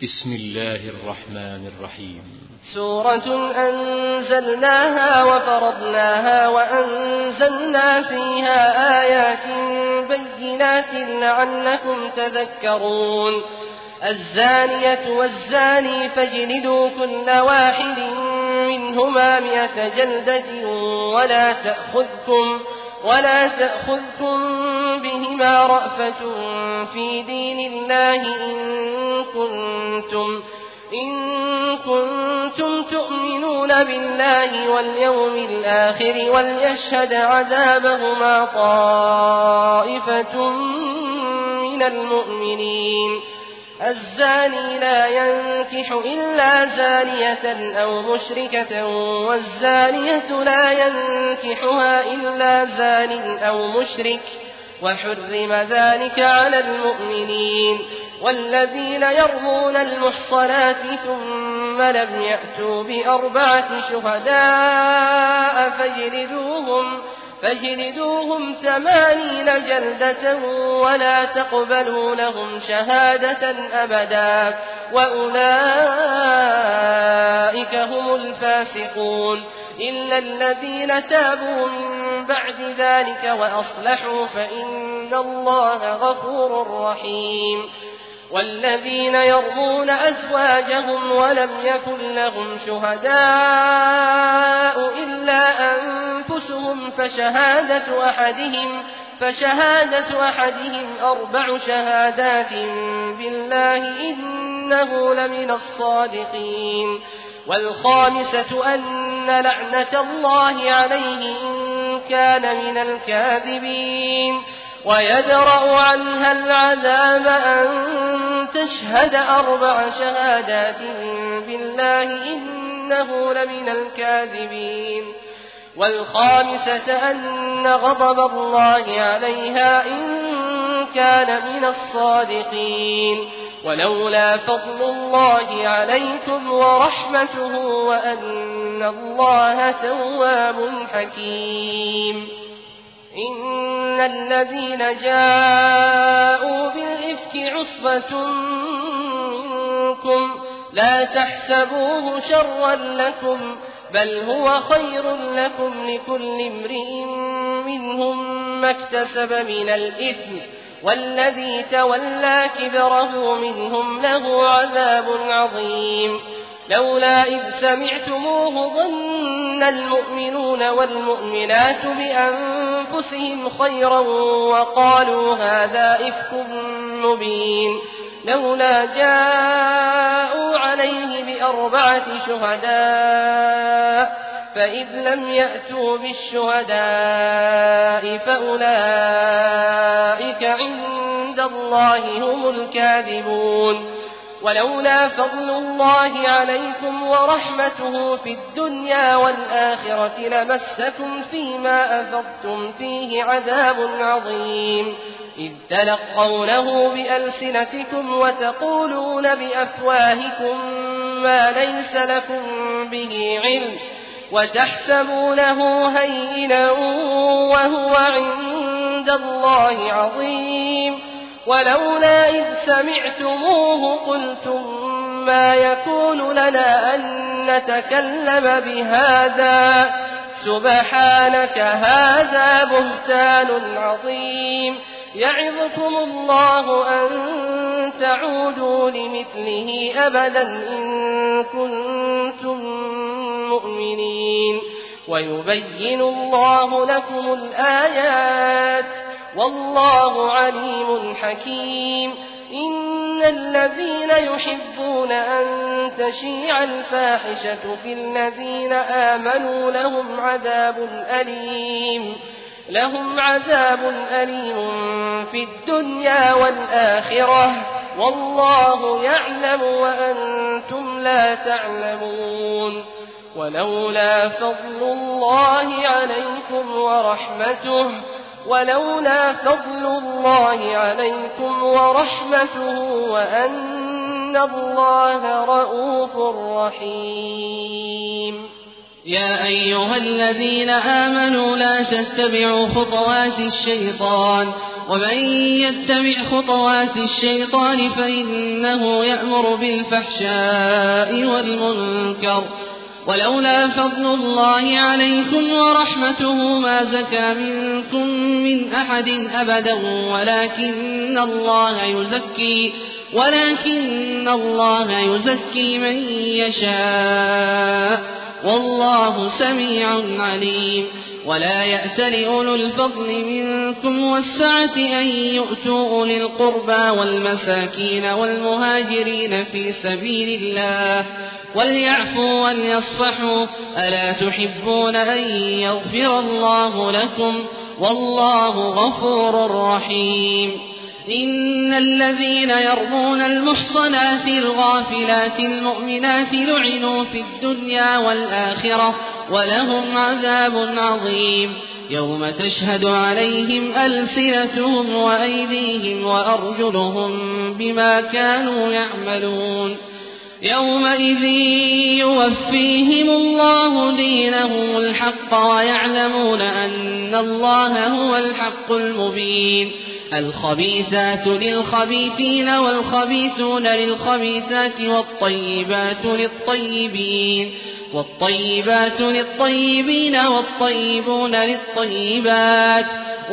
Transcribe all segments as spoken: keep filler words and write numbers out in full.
بسم الله الرحمن الرحيم. سورة أنزلناها وفرضناها وأنزلنا فيها آيات بينات لعلكم تذكرون. الزانية والزاني فاجلدوا كل واحد منهما مئة جلدة ولا تأخذكم ولا تأخذكم بهما رأفة في دين الله إن كنتم إن كنتم تؤمنون بالله واليوم الآخر وليشهد عذابهما طائفة من المؤمنين. الزاني لا ينكح إلا زانية أو مشركة والزانية لا ينكحها إلا زان أو مشرك وحرم ذلك على المؤمنين. والذين يرمون المحصنات ثم لم يأتوا بأربعة شهداء فاجلدوهم فاجلدوهم ثمانين جلدة ولا تقبلوا لهم شهادة أبدا وأولئك هم الفاسقون. إلا الذين تابوا من بعد ذلك وأصلحوا فإن الله غفور رحيم. والذين يرمون أزواجهم ولم يكن لهم شهداء إلا أنفسهم فشهادة أحدهم فشهادة أحدهم أربع شهادات بالله إنه لمن الصادقين. والخامسة أن لعنة الله عليه إن كان من الكاذبين. ويدرأ عنها العذاب أن تشهد أربع شهادات بالله إنه لمن الكاذبين. والخامسة أن غضب الله عليها إن كان من الصادقين. ولولا فضل الله عليكم ورحمته وأن الله تواب حكيم. إن الذين جاءوا بالإفك عصبة منكم لا تحسبوه شرا لكم بل هو خير لكم لكل امرئ منهم ما اكتسب من الإثم والذي تولى كبره منهم له عذاب عظيم. لولا إذ سمعتموه ظن المؤمنون والمؤمنات بأنفسهم خيرا وقالوا هذا إفك مبين. لولا جاءوا عليه بأربعة شهداء فإذ لم يأتوا بالشهداء فأولئك عند الله هم الكاذبون. ولولا فضل الله عليكم ورحمته في الدنيا والآخرة لمسكم فيما أفضتم فيه عذاب عظيم. إذ تلقونه بألسنتكم وتقولون بأفواهكم ما ليس لكم به علم وتحسبونه هينا وهو عند الله عظيم. ولولا إذ سمعتموه قلتم ما يكون لنا أن نتكلم بهذا سبحانك هذا بهتان عظيم. يعظكم الله أن تعودوا لمثله أبدا إن كنتم مؤمنين. ويبين الله لكم الآيات والله عليم حكيم. إن الذين يحبون أن تشيع الفاحشة في الذين آمنوا لهم عذاب أليم لهم عذاب أليم في الدنيا والآخرة والله يعلم وأنتم لا تعلمون. ولولا فضل الله عليكم ورحمته ولولا فضل الله عليكم ورحمته وأن الله رءوف رحيم. يا أيها الذين آمنوا لا تتبعوا خطوات الشيطان ومن يتبع خطوات الشيطان فإنه يأمر بالفحشاء والمنكر ولولا فضل الله عليكم ورحمته ما زكى منكم من أحد أبدا ولكن الله يزكي ولكن الله يزكي من يشاء والله سميع عليم. ولا يأتل أولو الفضل منكم والسعة أن يؤتوا أولي القربى والمساكين والمهاجرين في سبيل الله وليعفوا وليصفحوا ألا تحبون أن يغفر الله لكم والله غفور رحيم. إن الذين يرمون المحصنات الغافلات المؤمنات لعنوا في الدنيا والآخرة ولهم عذاب عظيم يوم تشهد عليهم ألسنتهم وأيديهم وأرجلهم بما كانوا يعملون يومئذ يوفيهم الله دينهم الحق ويعلمون أن الله هو الحق المبين. الخبيثات للخبيثين والخبيثون للخبيثات والطيبات للطيبين والطيبات للطيبين والطيبون للطيبات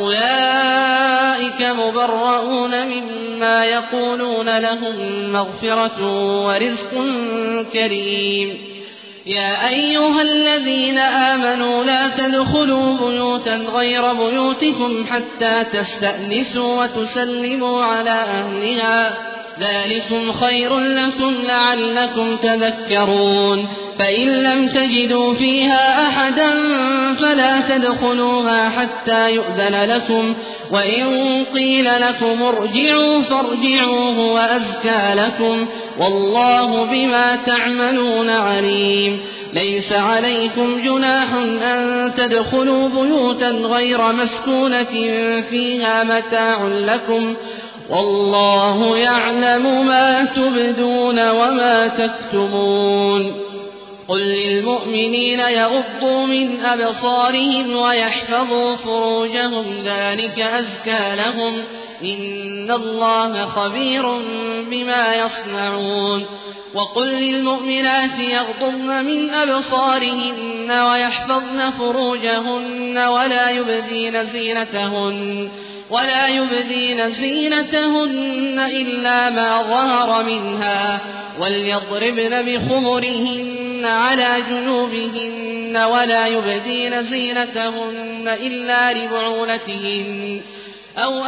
أولئك مبرؤون مما يقولون لهم مغفرة ورزق كريم. يا أيها الذين آمنوا لا تدخلوا بيوتا غير بيوتكم حتى تستأنسوا وتسلموا على أهلها ذلكم خير لكم لعلكم تذكرون. فإن لم تجدوا فيها أحدا فلا تدخلوها حتى يؤذن لكم وإن قيل لكم ارجعوا فارجعوا هو أزكى لكم والله بما تعملون عليم. ليس عليكم جناح أن تدخلوا بيوتا غير مسكونة فيها متاع لكم والله يعلم ما تبدون وما تكتمون. قل للمؤمنين يغضوا من أبصارهم ويحفظوا فروجهم ذلك أزكى لهم إن الله خبير بما يصنعون. وقل للمؤمنات يغضضن من أبصارهن ويحفظن فروجهن ولا يبدين زينتهن ولا يبدين زينتهن إلا ما ظهر منها وليضربن بخمرهن على جنوبهن ولا يبدين زينتهن إلا لبعولتهن أو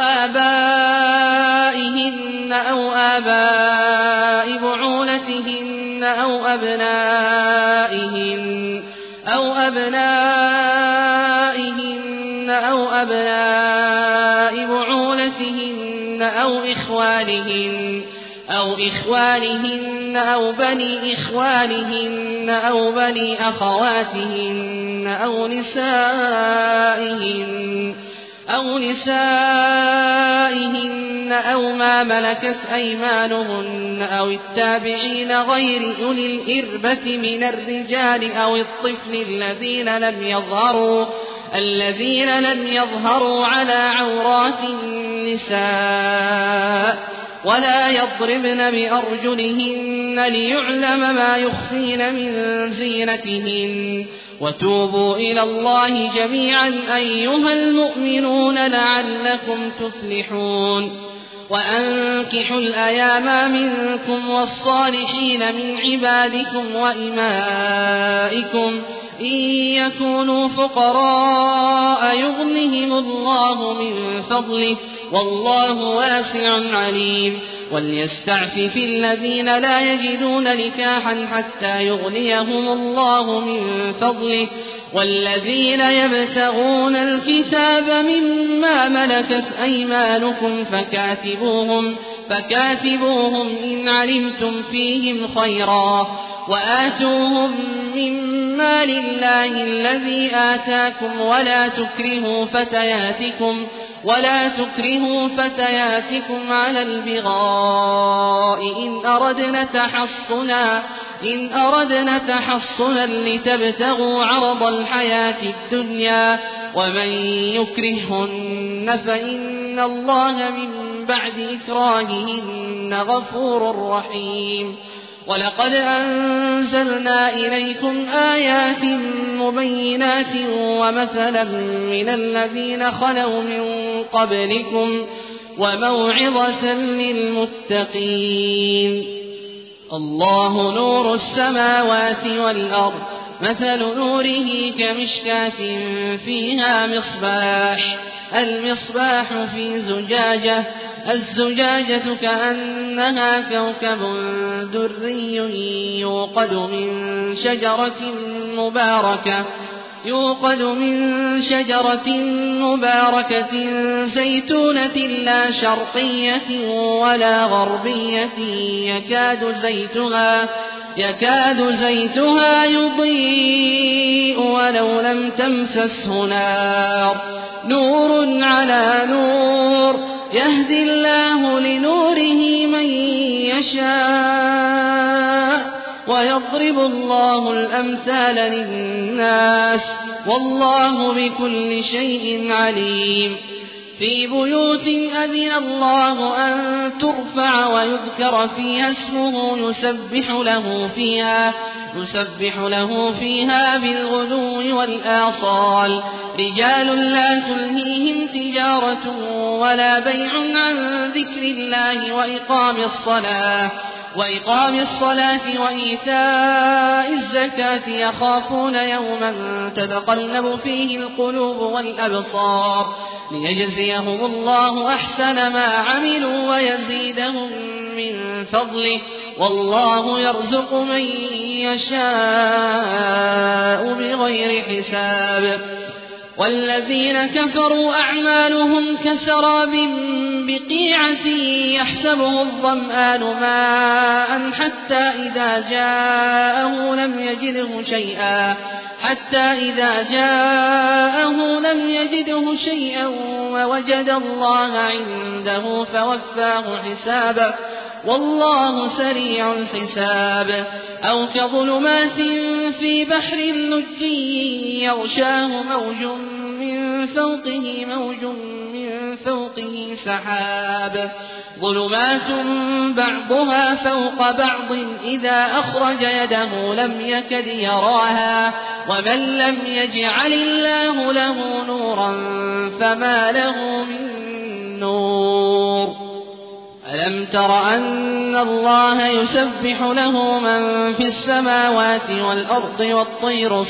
آبائهن أو آباء بعولتهن أو أبنائهن أو أبنائهن أو أبناء بعولتهن أو إخوانهن أو إخوانهن أو بني إخوانهن أو بني أخواتهن أو نسائهن أو نسائهن أو ما ملكت أيمانهن أو التابعين غير أولي الإربة من الرجال أو الطفل الذين لم يظهروا الذين لم يظهروا على عورات النساء ولا يضربن بأرجلهن ليعلم ما يخفين من زينتهن وتوبوا إلى الله جميعا أيها المؤمنون لعلكم تفلحون. وأنكحوا الأيام منكم والصالحين من عبادكم وإمائكم إن يكونوا فقراء يغنهم الله من فضله والله واسع عليم. وليستعفف الذين لا يجدون نكاحا حتى يغنيهم الله من فضله والذين يبتغون الكتاب مما ملكت أيمانكم فكاتبوهم فكاتبوهم إن علمتم فيهم خيرا وآتوهم مما لله الذي آتاكم ولا تكرهوا فتياتكم ولا تكرهوا فتياتكم على البغاء إن أردنا تحصنا إن أردنا تحصنا لتبتغوا عرض الحياة الدنيا ومن يكرهن فإن إن الله من بعد إكراههن غفور رحيم. ولقد أنزلنا إليكم آيات مبينات ومثلا من الذين خلوا من قبلكم وموعظة للمتقين. الله نور السماوات والأرض، مثل نوره كمشكاة فيها مصباح، المصباح في زجاجة، الزجاجة كأنها كوكب دري يوقد من شجرة مباركة يوقد من شجرة مباركة زيتونة لا شرقية ولا غربية يكاد زيتها يكاد زيتها يضيء ولو لم تمسسه نار، نور على نور، يهدي الله لنوره من يشاء ويضرب الله الأمثال للناس والله بكل شيء عليم. في بيوت أذن الله أن ترفع ويذكر فيها اسمه يسبح له فيها يسبح له فيها بالغدو والآصال، رجال لا تلهيهم تجارة ولا بيع عن ذكر الله وإقام الصلاة وإقام الصلاة وإيتاء الزكاة يخافون يوما تتقلب فيه القلوب والأبصار، ليجزيهم الله أحسن ما عملوا ويزيدهم من فضله، والله يرزق من يشاء بغير حساب. والذين كفروا أعمالهم كسراب بقيعة يحسبه الظمآن ماء حتى إذا جاءه لم يجده شيئا حتى إذا جاءه لم يجده شيئا ووجد الله عنده فوفاه حسابه والله سريع الحساب. أو كظلمات في بحر لجي يغشاه موج من فوقه موج من فوقه سحاب، ظلمات بعضها فوق بعض إذا أخرج يده لم يكد يراها، ومن لم يجعل الله له نورا فما له من نور. ألم تر أن الله يسبح له من في السماوات والأرض والطير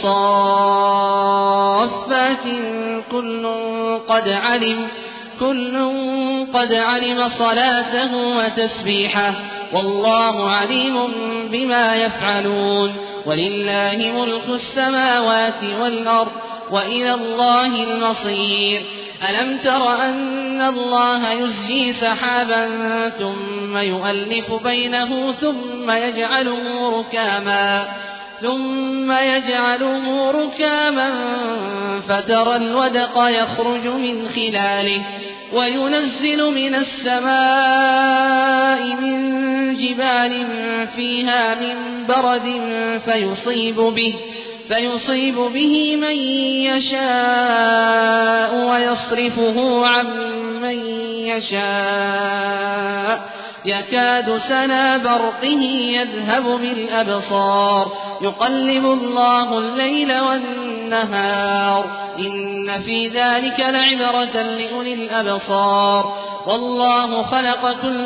صافات كل قد علم كل قد علم صلاته وتسبيحه والله عليم بما يفعلون. ولله ملك السماوات والأرض وإلى الله المصير. ألم تر أن الله يزجي سحابا ثم يؤلف بينه ثم يجعله ركاما ثم يجعله ركاما فترى الودق يخرج من خلاله وينزل من السماء من جبال فيها من برد فيصيب به فيصيب به من يشاء ويصرفه عن من يشاء يكاد سنا برقه يذهب بالأبصار يقلب الله الليل والنهار إن في ذلك لعبرة لأولي الأبصار. والله خلق كل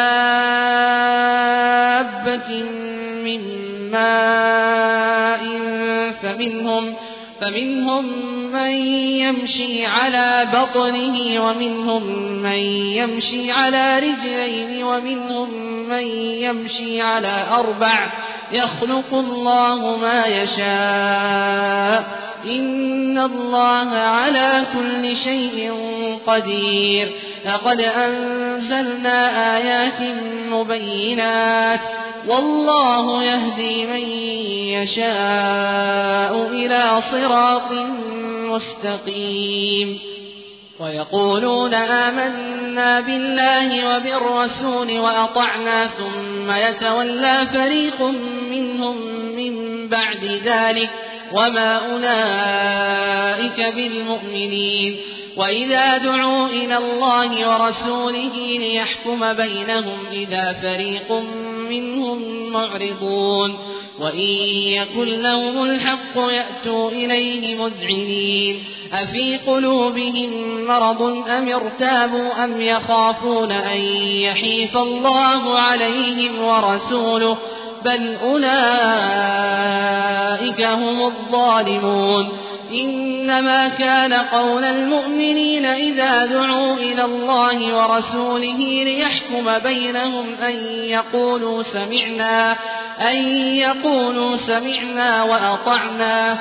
دابة من ماء فمنهم فمنهم من يمشي على بطنه ومنهم من يمشي على رجلين ومنهم من يمشي على أربع يخلق الله ما يشاء إن الله على كل شيء قدير. لقد أنزلنا آيات مبينات والله يهدي من يشاء إلى صراط مستقيم. ويقولون آمنا بالله وبالرسول وأطعنا ثم يتولى فريق منهم من بعد ذلك وما أولئك بالمؤمنين. وإذا دعوا إلى الله ورسوله ليحكم بينهم إذا فريق منهم معرضون وإن يكن لهم الحق يأتوا إليه مذعنين أفي قلوبهم مرض أم ارتابوا أم يخافون أن يحيف الله عليهم ورسوله بل أولئك هم الظالمون إنما كان قول المؤمنين إذا دعوا إلى الله ورسوله ليحكم بينهم أن يقولوا سمعنا أن يقولوا سمعنا وأطعنا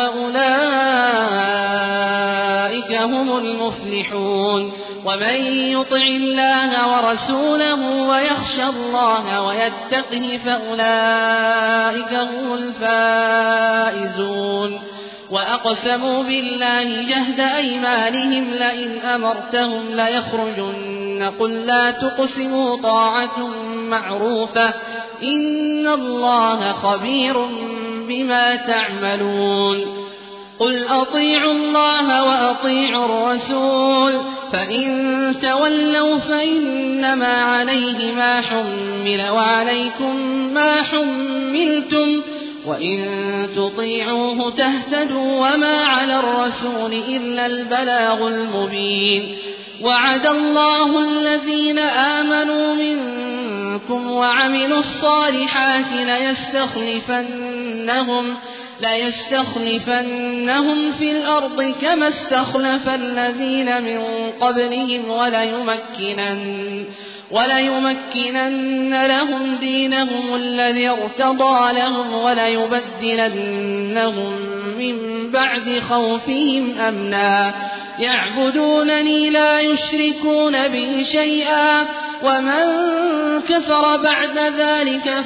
وأولئك هم المفلحون ومن يطع الله ورسوله ويخشى الله ويتقه فأولئك هم الفائزون وأقسموا بالله جهد أيمانهم لئن أمرتهم ليخرجن قل لا تقسموا طاعة معروفة إن الله خبير بما تعملون قل أطيعوا الله وأطيعوا الرسول فإن تولوا فإنما عليه ما حمل وعليكم ما حملتم وإن تطيعوه تهتدوا وما على الرسول إلا البلاغ المبين وعد الله الذين آمنوا منكم وعملوا الصالحات ليستخلفنهم ليستخلفنهم في الأرض كما استخلف الذين من قبلهم وليمكنن وليمكنن لهم دينهم الذي ارتضى لهم وليبدلنهم من بعد خوفهم أمنا يعبدونني لا يشركون بي شيئا ومن كفر بعد ذلك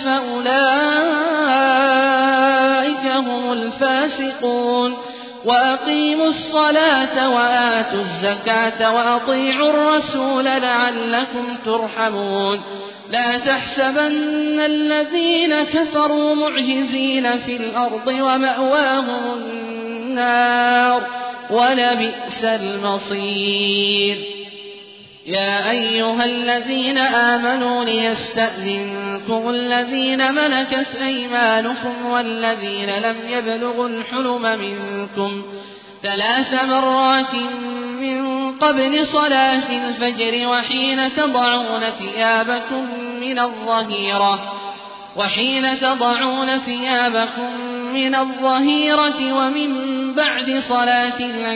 فأولئك هم الفاسقون وأقيموا الصلاة وآتوا الزكاة وأطيعوا الرسول لعلكم ترحمون لا تحسبن الذين كفروا معجزين في الأرض ومأواهم النار ولبئس المصير يا أيها الذين آمنوا ليستأذنكم الذين ملكت أيمانكم والذين لم يبلغوا الحلم منكم ثلاث مرات من قبل صلاة الفجر وحين تضعون ثيابكم من الظهيرة وحين تضعون ثيابكم من الظهيرة ومن بعد صلاة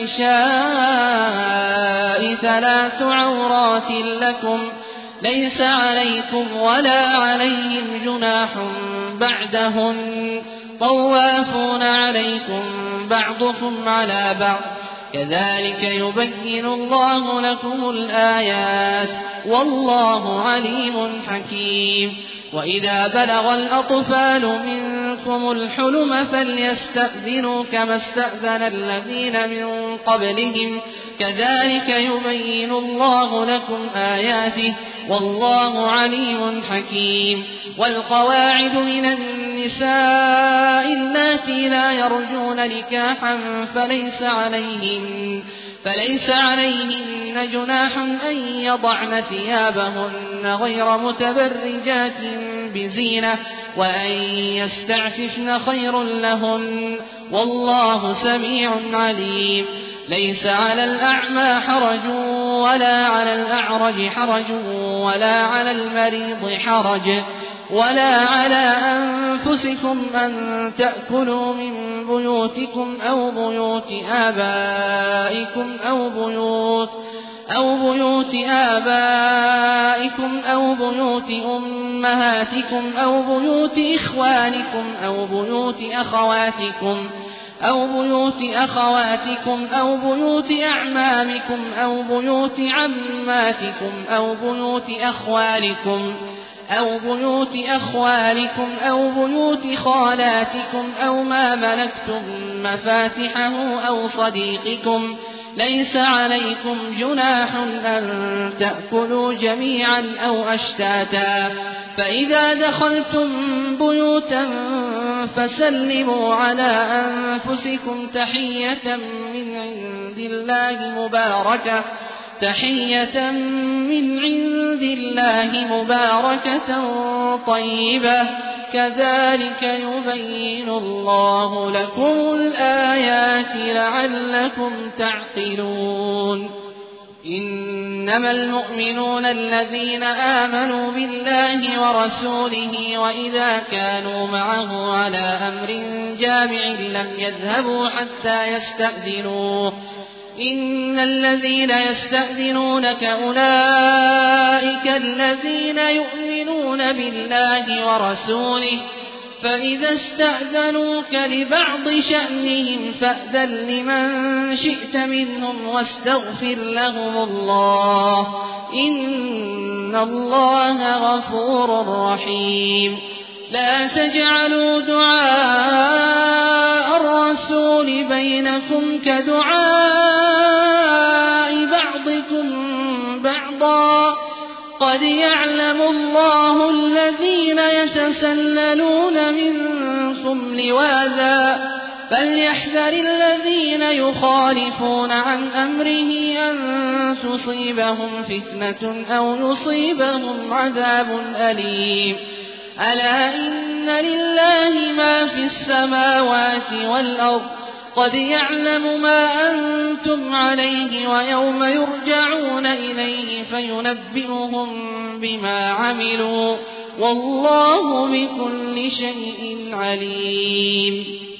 العشاء ثلاث عورات لكم ليس عليكم ولا عليهم جناح بعدهن طوافون عليكم بعضكم على بعض كذلك يبين الله لكم الآيات والله عليم حكيم وإذا بلغ الأطفال منكم الحلم فليستأذنوا كما استأذن الذين من قبلهم كذلك يبين الله لكم آياته والله عليم حكيم والقواعد من النساء اللاتي لا يرجون نكاحا فليس عليهن فليس عليهن جناح أن يضعن ثيابهن غير متبرجات بزينة وأن يستعففن خير لهن والله سميع عليم ليس على الأعمى حرج ولا على الأعرج حرج ولا على المريض حرج ولا على أنفسكم أن تأكلوا من بيوتكم أو بيوت آبائكم أو بيوت أو بيوت آبائكم أو بيوت أمهاتكم أو بيوت إخوانكم أو بيوت أخواتكم أو بيوت أخواتكم أو بيوت أعمامكم أو بيوت عماتكم أو بيوت أخوالكم أو بيوت أخوالكم أو بيوت خالاتكم أو ما ملكتم مفاتحه أو صديقكم ليس عليكم جناح أن تأكلوا جميعا أو أشتاتا فإذا دخلتم بيوتا فسلموا على أنفسكم تحية من عند الله مباركة تحية من عند الله مباركة طيبة كذلك يبين الله لكم الآيات لعلكم تعقلون إنما المؤمنون الذين آمنوا بالله ورسوله وإذا كانوا معه على أمر جامع لم يذهبوا حتى يستأذنوه إن الذين يستأذنونك أولئك الذين يؤمنون بالله ورسوله فإذا استأذنوك لبعض شأنهم فأذن لمن شئت منهم واستغفر لهم الله إن الله غفور رحيم لا تجعلوا دعاء الرسول بينكم كدعاء بعضكم بعضا قد يعلم الله الذين يتسللون منكم لواذا فليحذر الذين يخالفون عن أمره أن تصيبهم فتنة أو يصيبهم عذاب أليم ألا إن لله ما في السماوات والأرض قد يعلم ما أنتم عليه ويوم يرجعون إليه فينبئهم بما عملوا والله بكل شيء عليم